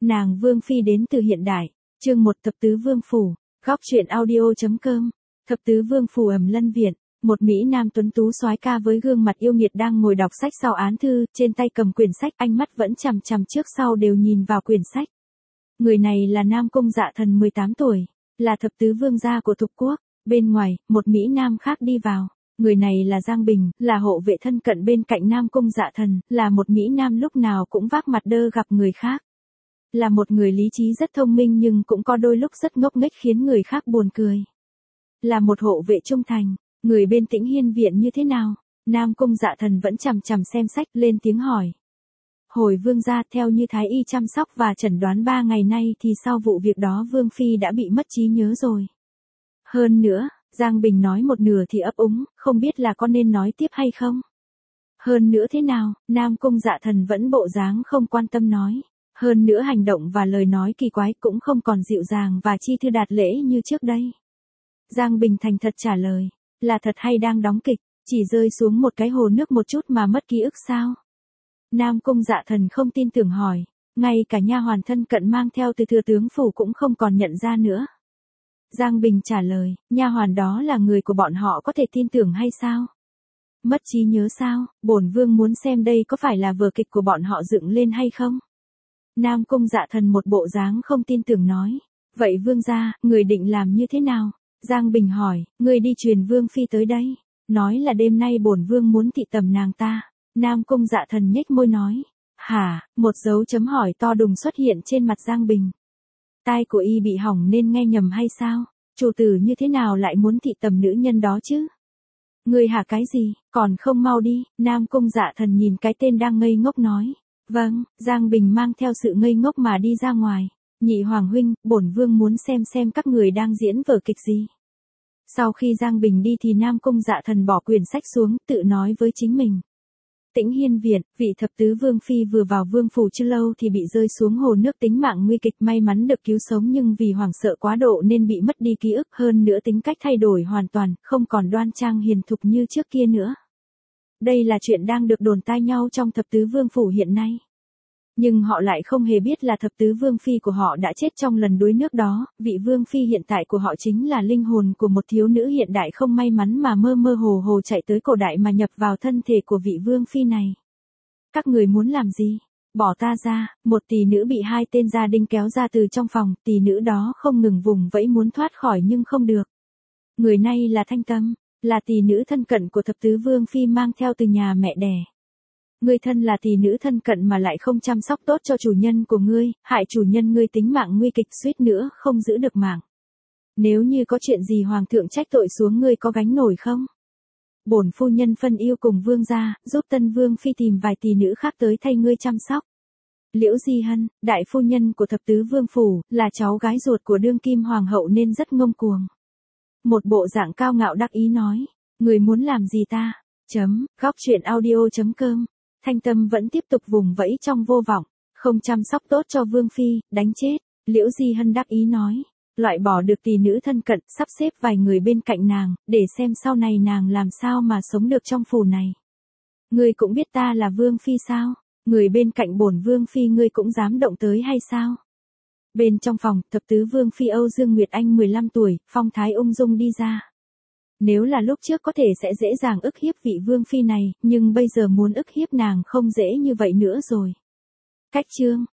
Nàng Vương Phi đến từ hiện đại. Chương 1 Thập tứ Vương phủ. Góc truyện audio.com. Thập tứ Vương phủ Ẩm Lân viện. Một Mỹ Nam tuấn tú soái ca với gương mặt yêu nghiệt đang ngồi đọc sách sau án thư, trên tay cầm quyển sách, ánh mắt vẫn chằm chằm trước sau đều nhìn vào quyển sách. Người này là Nam Cung Dạ Thần 18 tuổi, là thập tứ vương gia của Thục quốc. Bên ngoài, một Mỹ Nam khác đi vào. Người này là Giang Bình, là hộ vệ thân cận bên cạnh Nam Cung Dạ Thần, là một Mỹ Nam lúc nào cũng vác mặt đơ gặp người khác. Là một người lý trí rất thông minh nhưng cũng có đôi lúc rất ngốc nghếch khiến người khác buồn cười. Là một hộ vệ trung thành. Người bên Tĩnh Hiên viện như thế nào? Nam Cung Dạ Thần vẫn chằm chằm xem sách, lên tiếng hỏi. Hồi vương gia, theo như thái y chăm sóc và chẩn đoán 3 ngày nay thì sau vụ việc đó Vương Phi đã bị mất trí nhớ rồi. Hơn nữa, Giang Bình nói một nửa thì ấp úng, không biết là có nên nói tiếp hay không. Hơn nữa thế nào? Nam Cung Dạ Thần vẫn bộ dáng không quan tâm nói. Hơn nữa hành động và lời nói kỳ quái cũng không còn dịu dàng và chi thư đạt lễ như trước đây. Giang Bình thành thật trả lời. Là thật hay đang đóng kịch, chỉ rơi xuống một cái hồ nước một chút mà mất ký ức sao? Nam Cung Dạ Thần không tin tưởng hỏi, ngay cả nha hoàn thân cận mang theo từ thừa tướng phủ cũng không còn nhận ra nữa. Giang Bình trả lời, nha hoàn đó là người của bọn họ có thể tin tưởng hay sao? Mất trí nhớ sao? Bổn vương muốn xem đây có phải là vở kịch của bọn họ dựng lên hay không? Nam Cung Dạ Thần một bộ dáng không tin tưởng nói, vậy vương gia, người định làm như thế nào? Giang Bình hỏi, người đi truyền Vương Phi tới đây, nói là đêm nay bổn vương muốn thị tầm nàng ta. Nam Cung Dạ Thần nhếch môi nói, hả? Một dấu chấm hỏi to đùng xuất hiện trên mặt Giang Bình. Tai của y bị hỏng nên nghe nhầm hay sao? Chủ tử như thế nào lại muốn thị tầm nữ nhân đó chứ? Người hả cái gì, còn không mau đi? Nam Cung Dạ Thần nhìn cái tên đang ngây ngốc nói. Vâng, Giang Bình mang theo sự ngây ngốc mà đi ra ngoài. Nhị hoàng huynh, bổn vương muốn xem các người đang diễn vở kịch gì. Sau khi Giang Bình đi thì Nam Cung Dạ Thần bỏ quyển sách xuống, tự nói với chính mình. Tĩnh Hiên viện, vị thập tứ vương phi vừa vào vương phủ chưa lâu thì bị rơi xuống hồ nước, tính mạng nguy kịch, may mắn được cứu sống nhưng vì hoảng sợ quá độ nên bị mất đi ký ức, hơn nữa tính cách thay đổi hoàn toàn, không còn đoan trang hiền thục như trước kia nữa. Đây là chuyện đang được đồn tai nhau trong thập tứ vương phủ hiện nay. Nhưng họ lại không hề biết là thập tứ vương phi của họ đã chết trong lần đuối nước đó, vị vương phi hiện tại của họ chính là linh hồn của một thiếu nữ hiện đại không may mắn mà mơ mơ hồ hồ chạy tới cổ đại mà nhập vào thân thể của vị vương phi này. Các người muốn làm gì? Bỏ ta ra. Một tỷ nữ bị 2 tên gia đình kéo ra từ trong phòng, tỷ nữ đó không ngừng vùng vẫy muốn thoát khỏi nhưng không được. Người này là Thanh Tâm, là tỷ nữ thân cận của thập tứ vương phi mang theo từ nhà mẹ đẻ. Ngươi thân là tỷ nữ thân cận mà lại không chăm sóc tốt cho chủ nhân của ngươi, hại chủ nhân ngươi tính mạng nguy kịch, suýt nữa không giữ được mạng. Nếu như có chuyện gì hoàng thượng trách tội xuống ngươi có gánh nổi không? Bổn phu nhân phân yêu cùng vương gia, giúp tân vương phi tìm vài tỷ nữ khác tới thay ngươi chăm sóc. Liễu Di Hân, đại phu nhân của thập tứ vương phủ, là cháu gái ruột của đương kim hoàng hậu nên rất ngông cuồng. Một bộ dạng cao ngạo đắc ý nói, người muốn làm gì ta? Góc truyện audio.com. Thanh Tâm vẫn tiếp tục vùng vẫy trong vô vọng, không chăm sóc tốt cho Vương Phi, đánh chết. Liễu Di Hân đắc ý nói, loại bỏ được tỷ nữ thân cận, sắp xếp vài người bên cạnh nàng, để xem sau này nàng làm sao mà sống được trong phủ này. Ngươi cũng biết ta là Vương Phi sao? Người bên cạnh bổn Vương Phi ngươi cũng dám động tới hay sao? Bên trong phòng, thập tứ Vương Phi Âu Dương Nguyệt Anh 15 tuổi, phong thái ung dung đi ra. Nếu là lúc trước có thể sẽ dễ dàng ức hiếp vị vương phi này, nhưng bây giờ muốn ức hiếp nàng không dễ như vậy nữa rồi. Cách chương